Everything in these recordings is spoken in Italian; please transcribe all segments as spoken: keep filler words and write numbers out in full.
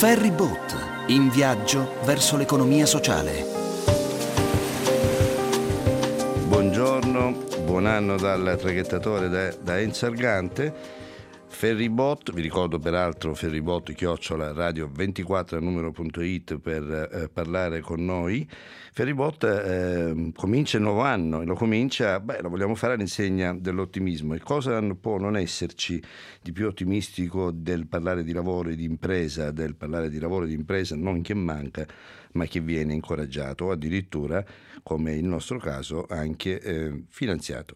Ferryboat, in viaggio verso l'economia sociale. Buongiorno, buon anno dal traghettatore da, da Enzo Argante. Ferryboat, vi ricordo peraltro Ferryboat chiocciola radio ventiquattro numero punto it per eh, parlare con noi. Ferryboat eh, comincia il nuovo anno e lo comincia, beh, lo vogliamo fare all'insegna dell'ottimismo. E cosa può non esserci di più ottimistico del parlare di lavoro e di impresa, del parlare di lavoro e di impresa non che manca, ma che viene incoraggiato o addirittura, come il nostro caso, anche eh, finanziato.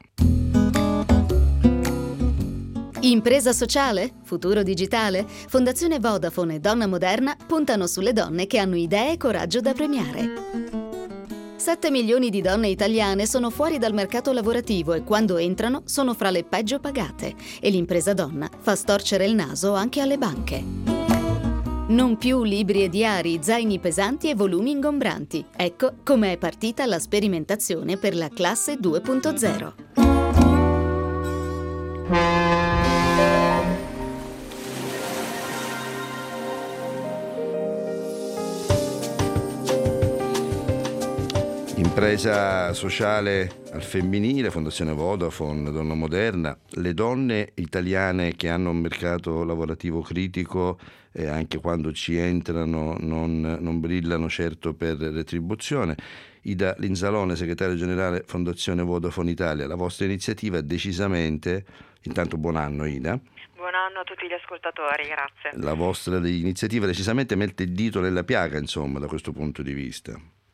Impresa sociale? Futuro digitale? Fondazione Vodafone e Donna Moderna puntano sulle donne che hanno idee e coraggio da premiare. sette milioni di donne italiane sono fuori dal mercato lavorativo e quando entrano sono fra le peggio pagate e l'impresa donna fa storcere il naso anche alle banche. Non più libri e diari, zaini pesanti e volumi ingombranti. Ecco come è partita la sperimentazione per la classe due punto zero. Impresa sociale al femminile, Fondazione Vodafone, Donna Moderna, le donne italiane che hanno un mercato lavorativo critico e anche quando ci entrano non, non brillano certo per retribuzione. Ida Linzalone, segretario generale Fondazione Vodafone Italia, la vostra iniziativa decisamente, intanto buon anno Ida. Buon anno a tutti gli ascoltatori, grazie. La vostra iniziativa decisamente mette il dito nella piaga, insomma, da questo punto di vista.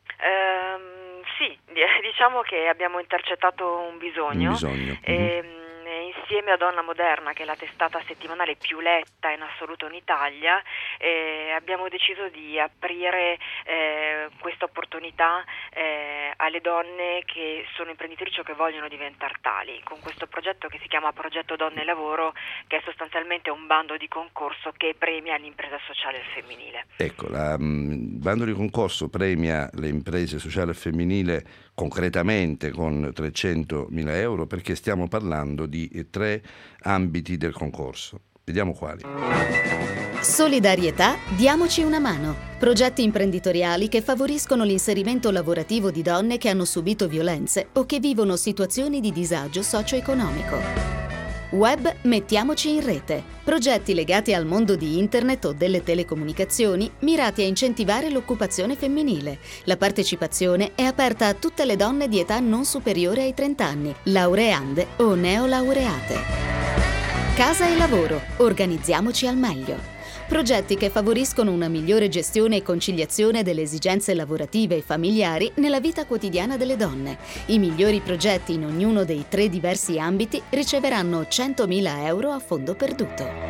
Diciamo che abbiamo intercettato un bisogno, un bisogno. E, mm-hmm. Insieme a Donna Moderna, che è la testata settimanale più letta in assoluto in Italia, eh, abbiamo deciso di aprire eh, questa opportunità eh, alle donne che sono imprenditrici o che vogliono diventare tali, con questo progetto che si chiama Progetto Donne e Lavoro, che è sostanzialmente un bando di concorso che premia l'impresa sociale al femminile. Ecco, la, il bando di concorso premia le imprese sociali al femminile concretamente con trecentomila euro, perché stiamo parlando di tre ambiti del concorso. Vediamo quali. Solidarietà, diamoci una mano. Progetti imprenditoriali che favoriscono l'inserimento lavorativo di donne che hanno subito violenze o che vivono situazioni di disagio socio-economico. Web Mettiamoci in rete. Progetti legati al mondo di internet o delle telecomunicazioni mirati a incentivare l'occupazione femminile. La partecipazione è aperta a tutte le donne di età non superiore ai trenta anni, laureande o neolaureate. Casa e lavoro. Organizziamoci al meglio. Progetti che favoriscono una migliore gestione e conciliazione delle esigenze lavorative e familiari nella vita quotidiana delle donne. I migliori progetti in ognuno dei tre diversi ambiti riceveranno centomila euro a fondo perduto.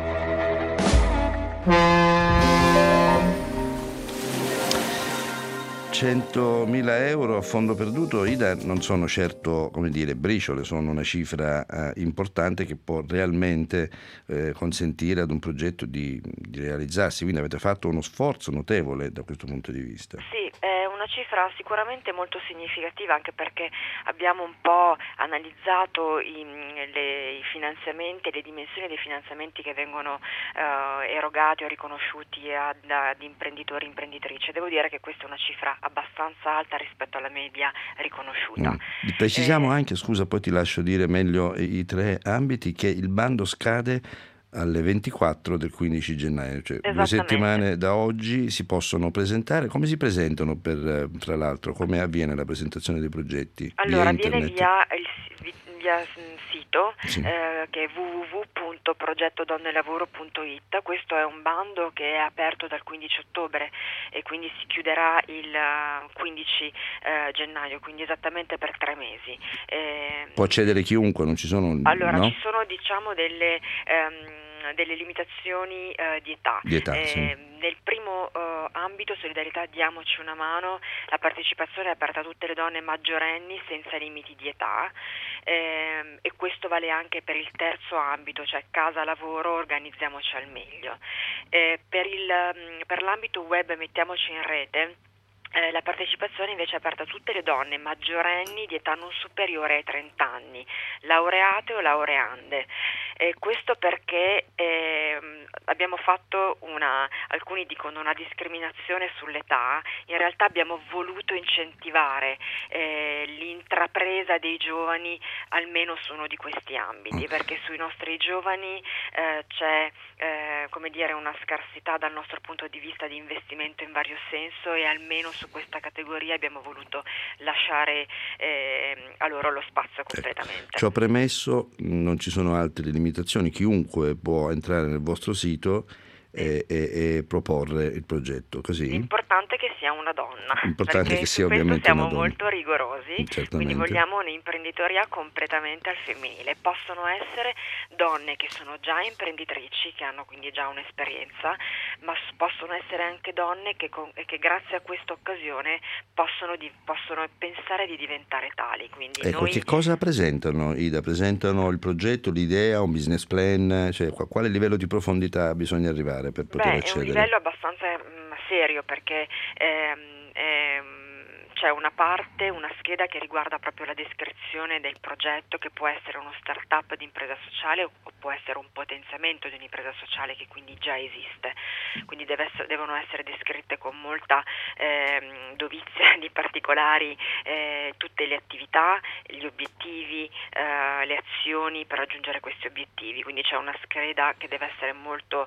centomila euro a fondo perduto, Ida, non sono certo, come dire, briciole, sono una cifra eh, importante che può realmente eh, consentire ad un progetto di, di realizzarsi, quindi avete fatto uno sforzo notevole da questo punto di vista. Sì, è una cifra sicuramente molto significativa, anche perché abbiamo un po' analizzato i, le, i finanziamenti e le dimensioni dei finanziamenti che vengono eh, erogati o riconosciuti ad, ad imprenditori e imprenditrici. Devo dire che questa è una cifra abbastanza alta rispetto alla media riconosciuta. Mm. Precisiamo eh, anche, scusa, poi ti lascio dire meglio i, i tre ambiti, che il bando scade alle ventiquattro del quindici gennaio, cioè due settimane da oggi si possono presentare. Come si presentano, per, tra l'altro, come avviene la presentazione dei progetti? Allora, via viene via il via sito, sì. eh, che è w w w punto progetto donne lavoro punto it. Questo è un bando che è aperto dal quindici ottobre e quindi si chiuderà il quindici eh, gennaio, quindi esattamente per tre mesi. Eh, Può accedere chiunque, non ci sono... Allora, no? ci sono diciamo delle... Ehm, delle limitazioni eh, di età. Di età eh, sì. Nel primo eh, ambito, solidarietà, diamoci una mano, la partecipazione è aperta a tutte le donne maggiorenni senza limiti di età, eh, e questo vale anche per il terzo ambito, cioè casa lavoro, organizziamoci al meglio. Eh, per, il, per l'ambito web Mettiamoci in rete, Eh, la partecipazione invece è aperta a tutte le donne maggiorenni di età non superiore ai trenta anni, laureate o laureande. Eh, questo perché eh, abbiamo fatto un, una, alcuni dicono una discriminazione sull'età, in realtà abbiamo voluto incentivare eh, l'intrapresa dei giovani almeno su uno di questi ambiti, perché sui nostri giovani eh, c'è eh, come dire una scarsità dal nostro punto di vista di investimento in vario senso, e almeno su questa categoria abbiamo voluto lasciare eh, a loro lo spazio completamente. Ecco. Ciò premesso, non ci sono altre limitazioni, chiunque può entrare nel vostro sito e, e, e proporre il progetto, così? L'importante è che sia una donna, L'importante perché è che sia su questo ovviamente siamo una donna. molto rigorosi, Certamente. quindi vogliamo un'imprenditoria completamente al femminile. Possono essere donne che sono già imprenditrici, che hanno quindi già un'esperienza, ma possono essere anche donne che, con, che grazie a questa occasione possono, di, possono pensare di diventare tali. Quindi ecco, noi... che cosa presentano, Ida? Presentano il progetto, l'idea, un business plan? Cioè, quale livello di profondità bisogna arrivare per poter Beh, accedere? è un livello abbastanza mh, serio, perché ehm, ehm, c'è una parte, una scheda che riguarda proprio la descrizione del progetto, che può essere uno start-up di impresa sociale o può essere un potenziamento di un'impresa sociale che quindi già esiste. Quindi deve essere, devono essere descritte con molta ehm, dovizia di particolari eh, tutte le attività, gli obiettivi, eh, le azioni per raggiungere questi obiettivi. Quindi c'è una scheda che deve essere molto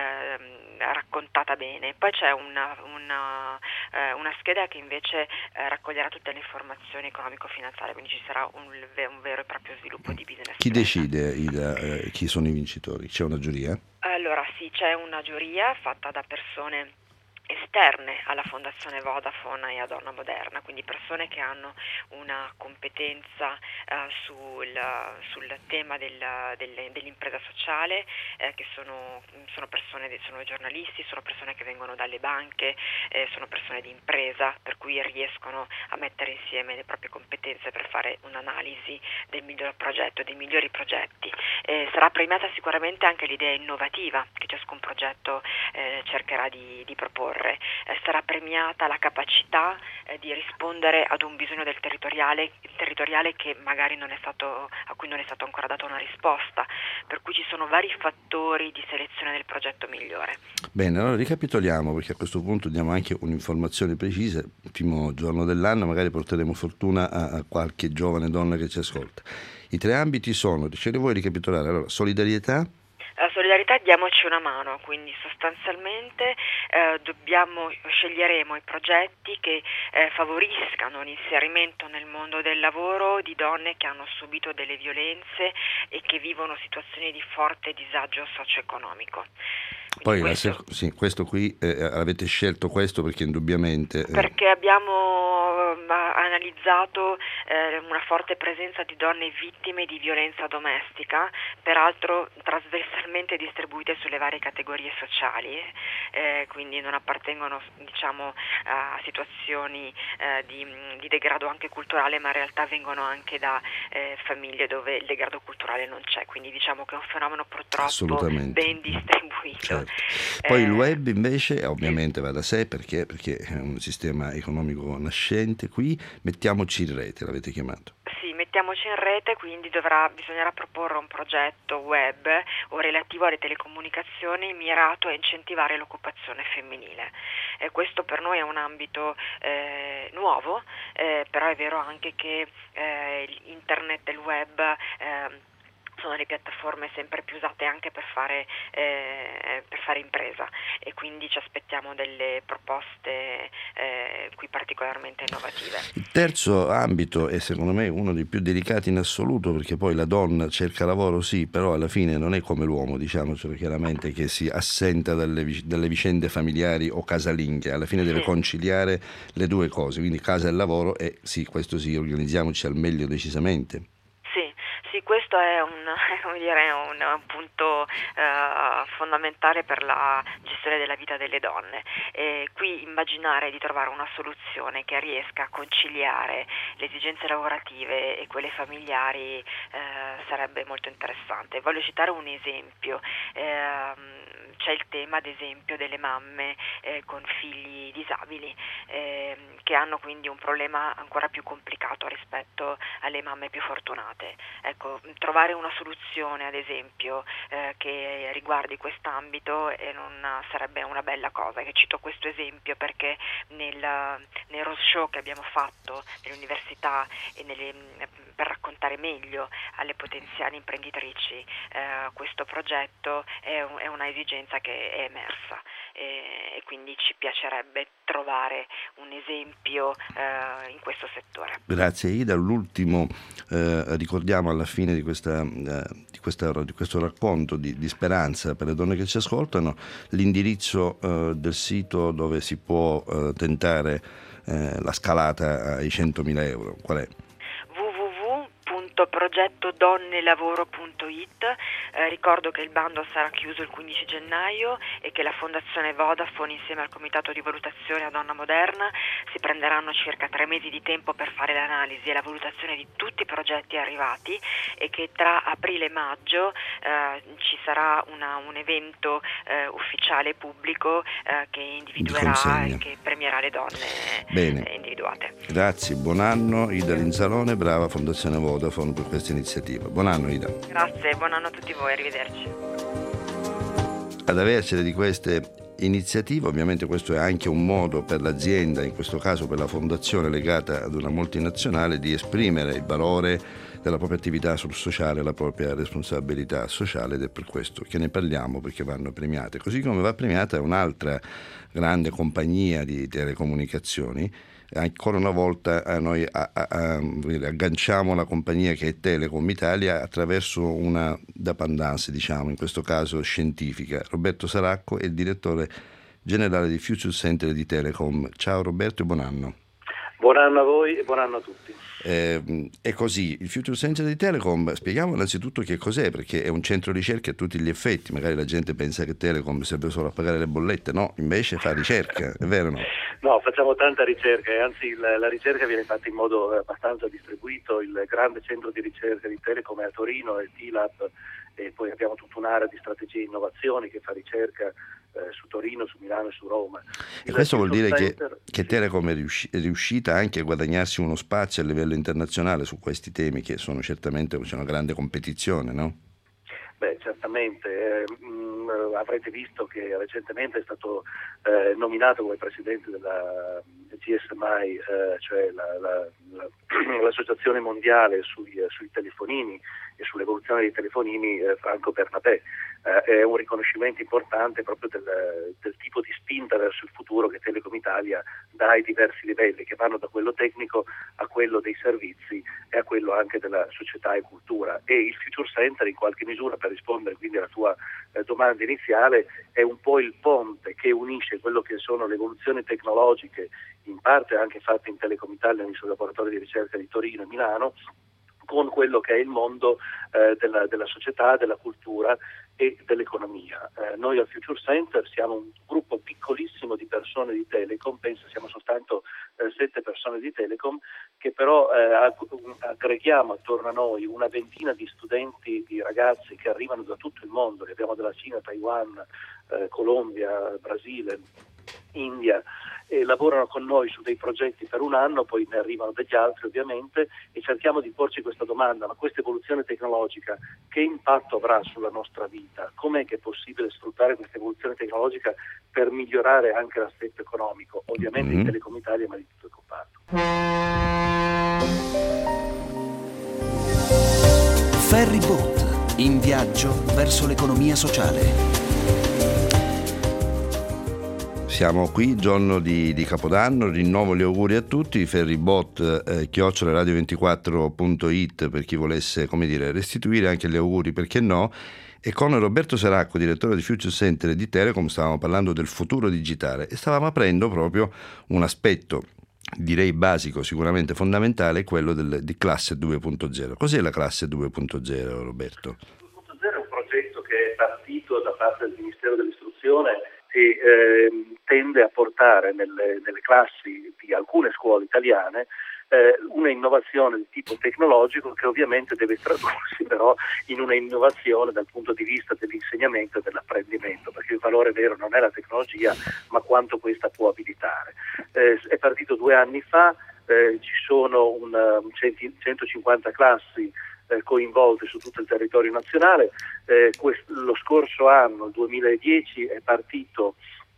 ehm, raccontata bene. Poi c'è una, una, eh, una scheda che invece eh, raccoglierà tutte le informazioni economico-finanziarie, quindi ci sarà un, un vero e proprio sviluppo di business. Chi plan. decide, Ida, eh, chi sono i vincitori? C'è una giuria? Allora sì, c'è una giuria fatta da persone esterne alla Fondazione Vodafone e a Donna Moderna, quindi persone che hanno una competenza eh, sul, sul tema del, del, dell'impresa sociale, eh, che sono, sono persone, sono giornalisti, sono persone che vengono dalle banche, eh, sono persone di impresa, per cui riescono a mettere insieme le proprie competenze per fare un'analisi del miglior progetto, dei migliori progetti. Eh, sarà premiata sicuramente anche l'idea innovativa che ciascun progetto eh, cercherà di, di proporre. Eh, sarà premiata la capacità eh, di rispondere ad un bisogno del territoriale, territoriale che magari non è stato, a cui non è stata ancora data una risposta, per cui ci sono vari fattori di selezione del progetto migliore. Bene, allora ricapitoliamo, perché a questo punto diamo anche un'informazione precisa. Il primo giorno dell'anno magari porteremo fortuna a, a qualche giovane donna che ci ascolta. I tre ambiti sono, ce li vuoi ricapitolare? Allora, solidarietà. La solidarietà, diamoci una mano, quindi sostanzialmente eh, dobbiamo, sceglieremo i progetti che eh, favoriscano l'inserimento nel mondo del lavoro di donne che hanno subito delle violenze e che vivono situazioni di forte disagio socio-economico. Poi questo, la, sì, questo qui eh, avete scelto questo perché indubbiamente... Eh... Perché abbiamo eh, analizzato eh, una forte presenza di donne vittime di violenza domestica, peraltro trasversalmente distribuite sulle varie categorie sociali, eh, quindi non appartengono diciamo a situazioni eh, di, di degrado anche culturale, ma in realtà vengono anche da eh, famiglie dove il degrado culturale non c'è, quindi diciamo che è un fenomeno purtroppo ben distribuito. Certo. Poi eh, il web invece ovviamente va da sé, perché, perché è un sistema economico nascente. Qui mettiamoci in rete, l'avete chiamato. Sì, mettiamoci in rete, quindi dovrà, bisognerà proporre un progetto web o relativo alle telecomunicazioni mirato a incentivare l'occupazione femminile. E questo per noi è un ambito eh, nuovo, eh, però è vero anche che eh, internet e il web eh, sono le piattaforme sempre più usate anche per fare, eh, per fare impresa, e quindi ci aspettiamo delle proposte eh, qui particolarmente innovative. Il terzo ambito è secondo me uno dei più delicati in assoluto, perché poi la donna cerca lavoro sì, però alla fine non è come l'uomo, diciamocelo chiaramente, che si assenta dalle, dalle vicende familiari o casalinghe, alla fine deve sì. conciliare le due cose, quindi casa e lavoro, e sì, questo sì, organizziamoci al meglio decisamente. Sì, questo è un, come dire, un, un punto eh, fondamentale per la gestione della vita delle donne. E qui immaginare di trovare una soluzione che riesca a conciliare le esigenze lavorative e quelle familiari eh, sarebbe molto interessante. Voglio citare un esempio. Eh, c'è c'è il tema ad esempio delle mamme eh, con figli disabili eh, che hanno quindi un problema ancora più complicato rispetto alle mamme più fortunate. Ecco, trovare una soluzione ad esempio eh, che riguardi quest'ambito eh, non sarebbe una bella cosa. Che cito questo esempio perché nel, nel roadshow che abbiamo fatto nelle università e nelle, per raccontare meglio alle potenziali imprenditrici eh, questo progetto è, un, è una esigenza che è emersa e, e quindi ci piacerebbe trovare un esempio eh, in questo settore. Grazie Ida. L'ultimo, eh, ricordiamo alla fine di, questa, eh, di, questa, di questo racconto di, di speranza per le donne che ci ascoltano, l'indirizzo eh, del sito dove si può eh, tentare eh, la scalata ai centomila euro. Qual è? progetto donne lavoro punto it. Eh, ricordo che il bando sarà chiuso il quindici gennaio e che la Fondazione Vodafone insieme al Comitato di Valutazione a Donna Moderna si prenderanno circa tre mesi di tempo per fare l'analisi e la valutazione di tutti i progetti arrivati e che tra aprile e maggio eh, ci sarà una, un evento eh, ufficiale pubblico eh, che individuerà e che premierà le donne Bene. Eh, individuate. Grazie, buon anno Ida Rinzalone, brava Fondazione Vodafone per questa iniziativa. Buon anno Ida. Grazie, buon anno a tutti voi, arrivederci. Ad avercene di queste iniziative, ovviamente questo è anche un modo per l'azienda, in questo caso per la fondazione legata ad una multinazionale, di esprimere il valore della propria attività sul sociale, la propria responsabilità sociale, ed è per questo che ne parliamo, perché vanno premiate. Così come va premiata un'altra grande compagnia di telecomunicazioni. Ancora una volta a noi a, a, a, agganciamo la compagnia che è Telecom Italia attraverso una dépendance, diciamo, in questo caso scientifica. Roberto Saracco è il direttore generale di Future Center di Telecom. Ciao Roberto e buon anno. Buon anno a voi e buon anno a tutti. Eh, è così, il Future Center di Telecom, spieghiamo innanzitutto che cos'è, perché è un centro ricerca a tutti gli effetti. Magari la gente pensa che Telecom serve solo a pagare le bollette, no, invece fa ricerca, è vero o no? No, facciamo tanta ricerca e anzi la, la ricerca viene fatta in modo abbastanza distribuito. Il grande centro di ricerca di Telecom è a Torino, è il T-Lab, e poi abbiamo tutta un'area di strategie e innovazioni che fa ricerca Eh, su Torino, su Milano e su Roma. E Il questo vuol dire Center, che, che Telecom è, riusci- è riuscita anche a guadagnarsi uno spazio a livello internazionale su questi temi, che sono certamente, c'è una grande competizione, no? Beh, certamente. Eh, mh, avrete visto che recentemente è stato eh, nominato come presidente della G S M I, eh, cioè la, la, la, l'associazione mondiale sui, sui telefonini e sull'evoluzione dei telefonini, eh, Franco Bernabé. Eh, è un riconoscimento importante proprio del, del tipo di spinta verso il futuro che Telecom Italia dà ai diversi livelli, che vanno da quello tecnico a quello dei servizi e a quello anche della società e cultura. E il Future Center, in qualche misura, per rispondere quindi alla tua eh, domanda iniziale, è un po' il ponte che unisce quello che sono le evoluzioni tecnologiche, in parte anche fatte in Telecom Italia nei suoi laboratori di ricerca di Torino e Milano, con quello che è il mondo eh, della, della società, della cultura e dell'economia. Eh, noi al Future Center siamo un gruppo piccolissimo di persone di Telecom, penso siamo soltanto eh, sette persone di Telecom, che però eh, aggreghiamo attorno a noi una ventina di studenti, di ragazzi che arrivano da tutto il mondo, li abbiamo dalla Cina, Taiwan, eh, Colombia, Brasile, India, e lavorano con noi su dei progetti per un anno, poi ne arrivano degli altri ovviamente, e cerchiamo di porci questa domanda: ma questa evoluzione tecnologica che impatto avrà sulla nostra vita? Com'è che è possibile sfruttare questa evoluzione tecnologica per migliorare anche l'aspetto economico? Ovviamente mm-hmm. in Telecom Italia, ma di tutto il comparto. Ferry Boat, in viaggio verso l'economia sociale. Siamo qui, giorno di, di Capodanno, rinnovo gli auguri a tutti, ferrybot eh, chiocciola radio ventiquattro punto it per chi volesse, come dire, restituire anche gli auguri, perché no? E con Roberto Saracco, direttore di Future Center di Telecom, stavamo parlando del futuro digitale e stavamo aprendo proprio un aspetto, direi basico, sicuramente fondamentale, quello del, di classe due punto zero. Cos'è la classe due punto zero, Roberto? due punto zero è un progetto che è partito da parte del Ministero dell'Istruzione e eh, tende a portare nelle, nelle classi di alcune scuole italiane eh, una innovazione di tipo tecnologico che ovviamente deve tradursi però in una innovazione dal punto di vista dell'insegnamento e dell'apprendimento, perché valore vero non è la tecnologia, ma quanto questa può abilitare. Eh, è partito due anni fa, eh, ci sono un, um, centocinquanta classi eh, coinvolte su tutto il territorio nazionale. Eh, quest- lo scorso anno, il duemiladieci, è partito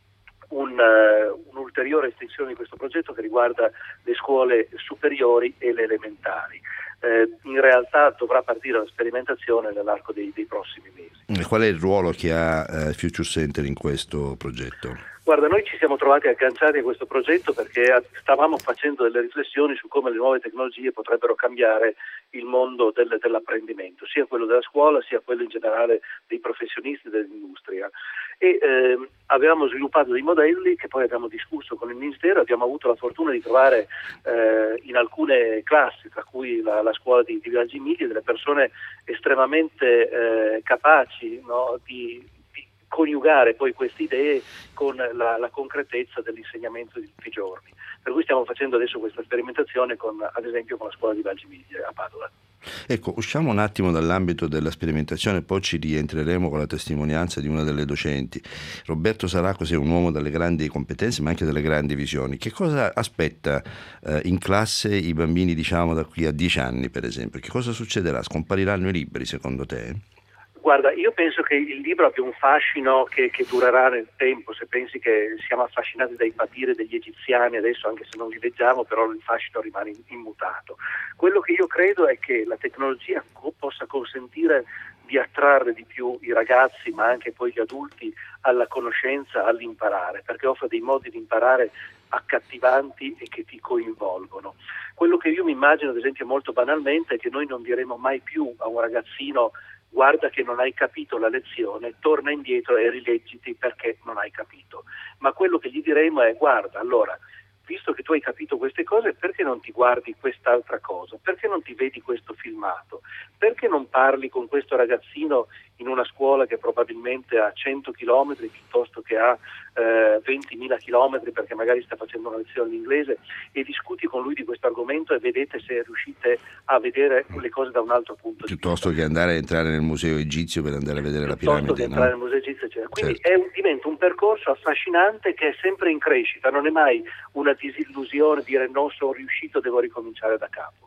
Un, uh, un'ulteriore estensione di questo progetto che riguarda le scuole superiori e le elementari. Eh, in realtà dovrà partire la sperimentazione nell'arco dei, dei prossimi mesi. E qual è il ruolo che ha eh, Future Center in questo progetto? Guarda, noi ci siamo trovati agganciati a questo progetto perché stavamo facendo delle riflessioni su come le nuove tecnologie potrebbero cambiare il mondo del, dell'apprendimento, sia quello della scuola, sia quello in generale dei professionisti dell'industria. E eh, avevamo sviluppato dei modelli che poi abbiamo discusso con il Ministero. Abbiamo avuto la fortuna di trovare eh, in alcune classi, tra cui la, la scuola di, di Viaggi Miglia, delle persone estremamente eh, capaci, no, di coniugare poi queste idee con la, la concretezza dell'insegnamento di tutti i giorni. Per cui stiamo facendo adesso questa sperimentazione con, ad esempio, con la scuola di Valgimiglia a Padova. Ecco, usciamo un attimo dall'ambito della sperimentazione, poi ci rientreremo con la testimonianza di una delle docenti. Roberto Saracos è un uomo dalle grandi competenze ma anche dalle grandi visioni. Che cosa aspetta eh, in classe i bambini, diciamo, da qui a dieci anni, per esempio? Che cosa succederà? Scompariranno i libri, secondo te? Guarda, io penso che il libro abbia un fascino che, che durerà nel tempo. Se pensi che siamo affascinati dai papiri degli egiziani adesso, anche se non li leggiamo, però il fascino rimane immutato. Quello che io credo è che la tecnologia co- possa consentire di attrarre di più i ragazzi, ma anche poi gli adulti, alla conoscenza, all'imparare, perché offre dei modi di imparare accattivanti e che ti coinvolgono. Quello che io mi immagino, ad esempio, molto banalmente, è che noi non diremo mai più a un ragazzino: guarda che non hai capito la lezione, torna indietro e rileggiti perché non hai capito. Ma quello che gli diremo è: guarda, allora, visto che tu hai capito queste cose, perché non ti guardi quest'altra cosa? Perché non ti vedi questo filmato? Perché non parli con questo ragazzino in una scuola che probabilmente ha cento chilometri piuttosto che ha eh, ventimila chilometri, perché magari sta facendo una lezione di inglese, e discuti con lui di questo argomento e vedete se riuscite a vedere le cose da un altro punto di vista. Piuttosto che andare a entrare nel museo egizio per andare a vedere la piramide. Piuttosto che entrare nel museo egizio, eccetera. Quindi certo. è un, diventa un percorso affascinante che è sempre in crescita, non è mai una disillusione dire non sono riuscito, devo ricominciare da capo.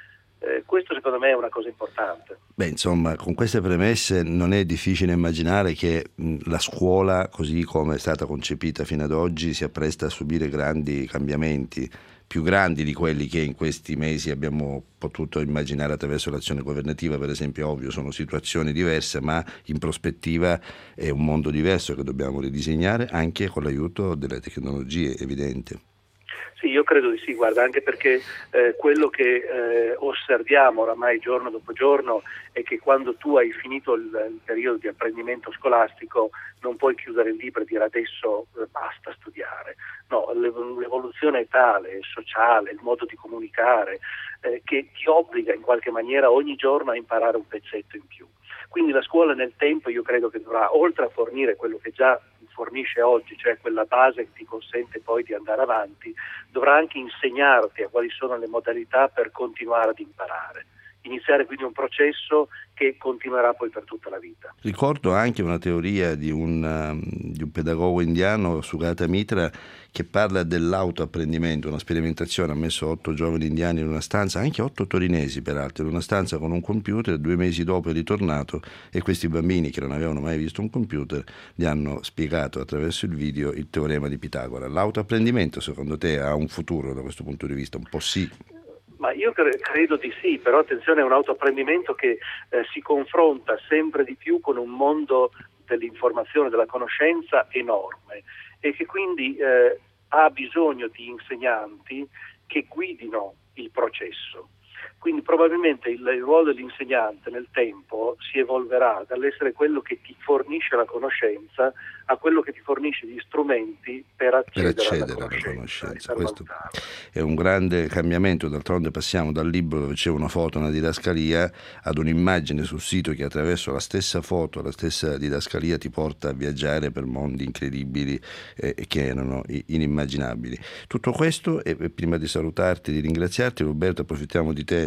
Eh, questo secondo me è una cosa importante. Beh, insomma, con queste premesse non è difficile immaginare che mh, la scuola, così come è stata concepita fino ad oggi, si appresta a subire grandi cambiamenti, più grandi di quelli che in questi mesi abbiamo potuto immaginare attraverso l'azione governativa. Per esempio, ovvio, sono situazioni diverse, ma in prospettiva è un mondo diverso che dobbiamo ridisegnare anche con l'aiuto delle tecnologie, evidente. Sì, io credo di sì, guarda, anche perché eh, quello che eh, osserviamo oramai giorno dopo giorno è che quando tu hai finito il, il periodo di apprendimento scolastico non puoi chiudere il libro e dire adesso eh, basta studiare. No, l'evoluzione è tale, è sociale, il modo di comunicare, eh, che ti obbliga in qualche maniera ogni giorno a imparare un pezzetto in più. Quindi la scuola nel tempo io credo che dovrà, oltre a fornire quello che già fornisce oggi, cioè quella base che ti consente poi di andare avanti, dovrà anche insegnarti a quali sono le modalità per continuare ad imparare. Iniziare quindi un processo che continuerà poi per tutta la vita. Ricordo anche una teoria di un, um, di un pedagogo indiano, Sugata Mitra, che parla dell'autoapprendimento, una sperimentazione. Ha messo otto giovani indiani in una stanza, anche otto torinesi peraltro, in una stanza con un computer. Due mesi dopo è ritornato e questi bambini, che non avevano mai visto un computer, gli hanno spiegato attraverso il video il teorema di Pitagora. L'autoapprendimento, secondo te, ha un futuro da questo punto di vista? Un po' sì. Ma io cre- credo di sì, però attenzione, è un autoapprendimento che eh, si confronta sempre di più con un mondo dell'informazione, della conoscenza enorme, e che quindi eh, ha bisogno di insegnanti che guidino il processo. Quindi probabilmente il, il ruolo dell'insegnante nel tempo si evolverà dall'essere quello che ti fornisce la conoscenza a quello che ti fornisce gli strumenti per accedere, per accedere alla conoscenza. Alla conoscenza. Per Questo è un grande cambiamento. D'altronde passiamo dal libro dove c'è una foto, una didascalia, ad un'immagine sul sito che attraverso la stessa foto, la stessa didascalia ti porta a viaggiare per mondi incredibili eh, che erano inimmaginabili. Tutto questo, e prima di salutarti, di ringraziarti, Roberto, approfittiamo di te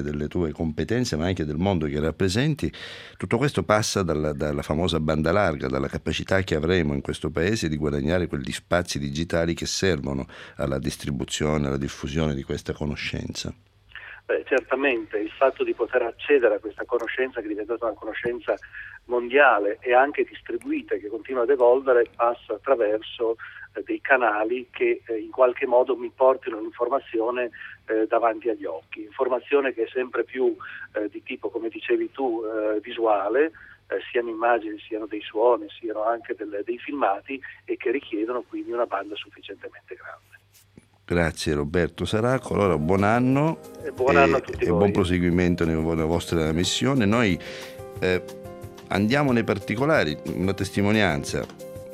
delle tue competenze, ma anche del mondo che rappresenti. Tutto questo passa dalla, dalla famosa banda larga, dalla capacità che avremo in questo paese di guadagnare quegli spazi digitali che servono alla distribuzione, alla diffusione di questa conoscenza. Beh, certamente il fatto di poter accedere a questa conoscenza, che è diventata una conoscenza mondiale e anche distribuita, che continua ad evolvere, passa attraverso eh, dei canali che eh, in qualche modo mi portino l'informazione eh, davanti agli occhi, informazione che è sempre più eh, di tipo, come dicevi tu, eh, visuale, eh, siano immagini, siano dei suoni, siano anche delle, dei filmati, e che richiedono quindi una banda sufficientemente grande. Grazie Roberto Saracco, allora buon anno e, buon, anno a tutti e voi. Buon proseguimento nella vostra missione. Noi eh, andiamo nei particolari, una testimonianza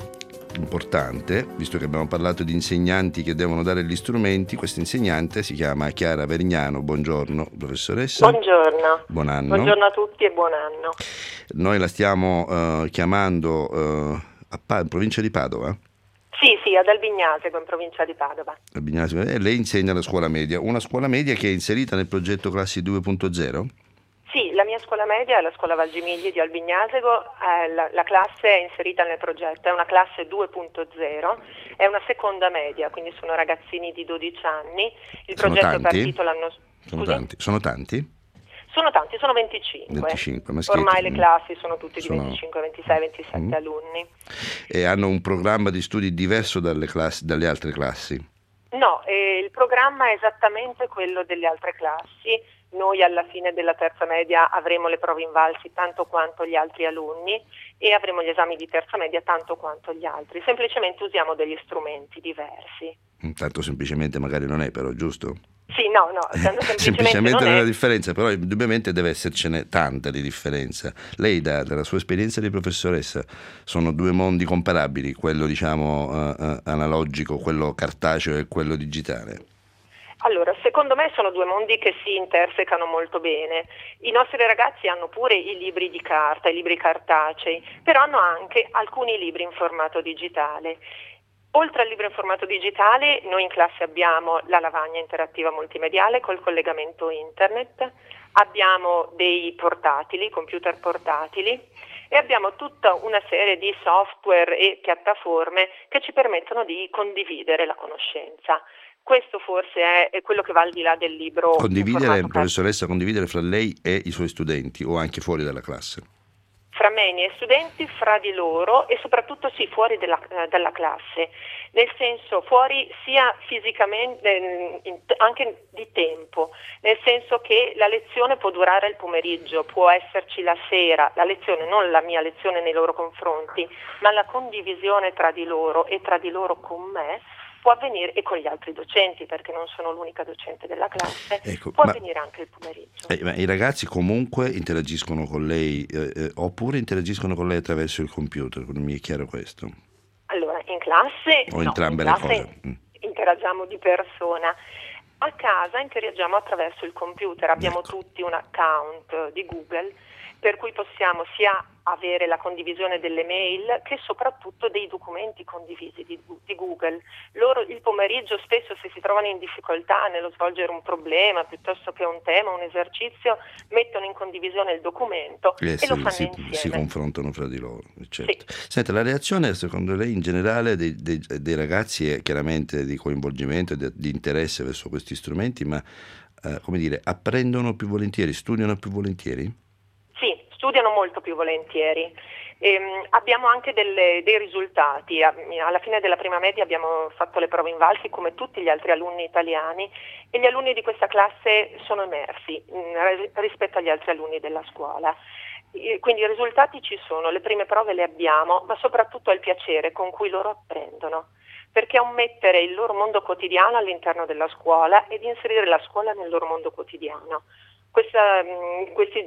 importante, visto che abbiamo parlato di insegnanti che devono dare gli strumenti. Questa insegnante si chiama Chiara Vergnano. Buongiorno professoressa. Buongiorno. Buon anno. Buongiorno a tutti e buon anno. Noi la stiamo eh, chiamando eh, a pa- in provincia di Padova. Sì, sì, ad Albignasego, in provincia di Padova. Albignasego. E lei insegna alla scuola media, una scuola media che è inserita nel progetto Classi due punto zero? Sì, la mia scuola media è la scuola Valgimigli di Albignasego, eh, la, la classe è inserita nel progetto, è una classe due punto zero, è una seconda media, quindi sono ragazzini di dodici anni. Il Sono progetto tanti? è partito l'anno scorso. Sono tanti? Sono tanti? Sono tanti, sono venticinque. venticinque maschietti. Ormai le classi sono tutte di sono... venticinque, ventisei, ventisette mm. alunni. E hanno un programma di studi diverso dalle, classi, dalle altre classi? No, eh, il programma è esattamente quello delle altre classi. Noi alla fine della terza media avremo le prove invalsi tanto quanto gli altri alunni e avremo gli esami di terza media tanto quanto gli altri. Semplicemente usiamo degli strumenti diversi. Tanto semplicemente magari non è, però, giusto? Sì, no, no, semplicemente, semplicemente non è una differenza, però indubbiamente deve essercene tanta di differenza. Lei, da, dalla sua esperienza di professoressa, sono due mondi comparabili, quello diciamo uh, uh, analogico, quello cartaceo e quello digitale? Allora, secondo me sono due mondi che si intersecano molto bene. I nostri ragazzi hanno pure i libri di carta, i libri cartacei, però hanno anche alcuni libri in formato digitale. Oltre al libro in formato digitale, noi in classe abbiamo la lavagna interattiva multimediale col collegamento internet, abbiamo dei portatili, computer portatili, e abbiamo tutta una serie di software e piattaforme che ci permettono di condividere la conoscenza. Questo forse è, è quello che va al di là del libro. Condividere, professoressa, condividere fra lei e i suoi studenti o anche fuori dalla classe? Fra me e i miei studenti, fra di loro e soprattutto sì, fuori della, eh, dalla classe, nel senso fuori sia fisicamente, in, anche di tempo, nel senso che la lezione può durare il pomeriggio, può esserci la sera, la lezione, non la mia lezione nei loro confronti, ma la condivisione tra di loro e tra di loro con me, può avvenire, e con gli altri docenti, perché non sono l'unica docente della classe, ecco, può ma, avvenire anche il pomeriggio. Eh, ma i ragazzi comunque interagiscono con lei eh, eh, oppure interagiscono con lei attraverso il computer? Non mi è chiaro questo. Allora, in classe, o no, entrambe in le classe cose? Mm. interagiamo di persona. A casa interagiamo attraverso il computer, abbiamo ecco. tutti un account di Google, per cui possiamo sia avere la condivisione delle mail che soprattutto dei documenti condivisi di, di Google. Loro il pomeriggio spesso, se si trovano in difficoltà nello svolgere un problema piuttosto che un tema, un esercizio, mettono in condivisione il documento eh, e sì, lo fanno si, insieme. si confrontano fra di loro, certo. Sì. Senta, la reazione secondo lei in generale dei, dei, dei ragazzi è chiaramente di coinvolgimento, di, di interesse verso questi strumenti, ma eh, come dire, apprendono più volentieri, studiano più volentieri? Studiano molto più volentieri. Ehm, abbiamo anche delle, dei risultati. Alla fine della prima media abbiamo fatto le prove invalsi come tutti gli altri alunni italiani e gli alunni di questa classe sono emersi mh, rispetto agli altri alunni della scuola. E quindi i risultati ci sono, le prime prove le abbiamo, ma soprattutto è il piacere con cui loro apprendono, perché è un mettere il loro mondo quotidiano all'interno della scuola ed inserire la scuola nel loro mondo quotidiano. Questa, questi,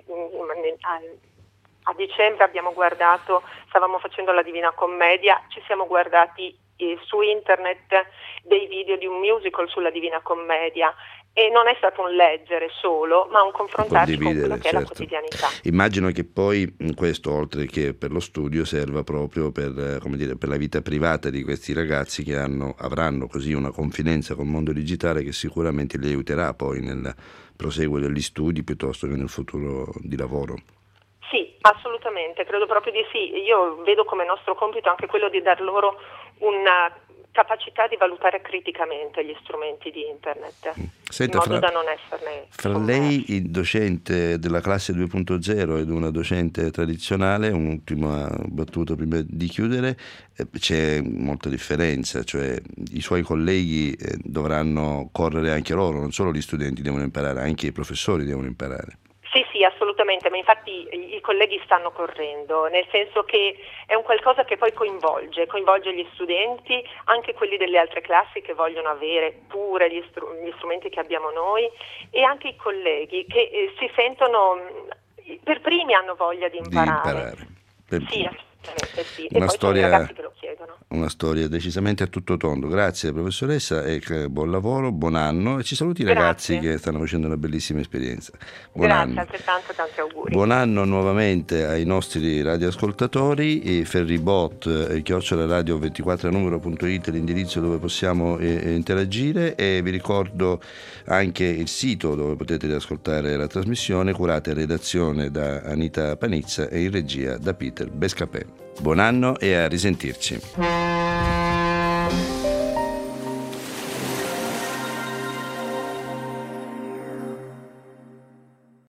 a dicembre abbiamo guardato, stavamo facendo la Divina Commedia, ci siamo guardati eh, su internet dei video di un musical sulla Divina Commedia e non è stato un leggere solo, ma un confrontarsi con quello che certo. è la quotidianità. Immagino che poi questo, oltre che per lo studio, serva proprio per, come dire, per la vita privata di questi ragazzi che hanno, avranno così una confidenza col mondo digitale che sicuramente li aiuterà poi nel proseguo degli studi piuttosto che nel futuro di lavoro. Sì, assolutamente, credo proprio di sì. Io vedo come nostro compito anche quello di dar loro una capacità di valutare criticamente gli strumenti di internet, Senta, in modo fra, da non esserne fra sommersi. lei, il docente della classe due punto zero ed una docente tradizionale, un'ultima battuta prima di chiudere, eh, c'è molta differenza, cioè i suoi colleghi eh, dovranno correre anche loro, non solo gli studenti devono imparare, anche i professori devono imparare. Sì, sì, assolutamente, ma infatti i colleghi stanno correndo, nel senso che è un qualcosa che poi coinvolge, coinvolge gli studenti, anche quelli delle altre classi che vogliono avere pure gli, str- gli strumenti che abbiamo noi, e anche i colleghi che eh, si sentono, per primi hanno voglia di imparare. Di imparare. Per... Sì, assolutamente sì, e una poi storia... sono i ragazzi che lo chiedono. Una storia decisamente a tutto tondo. Grazie professoressa e buon lavoro, buon anno, e ci saluti i ragazzi che stanno facendo una bellissima esperienza. Buon Grazie, anno. altrettanto, tanti auguri. Buon anno nuovamente ai nostri radioascoltatori. E Ferribot, eh, chiocciola radio ventiquattro numero punto it, l'indirizzo dove possiamo eh, interagire, e vi ricordo anche il sito dove potete ascoltare la trasmissione, curata in redazione da Anita Panizza e in regia da Peter Bescapè. Buon anno e a risentirci.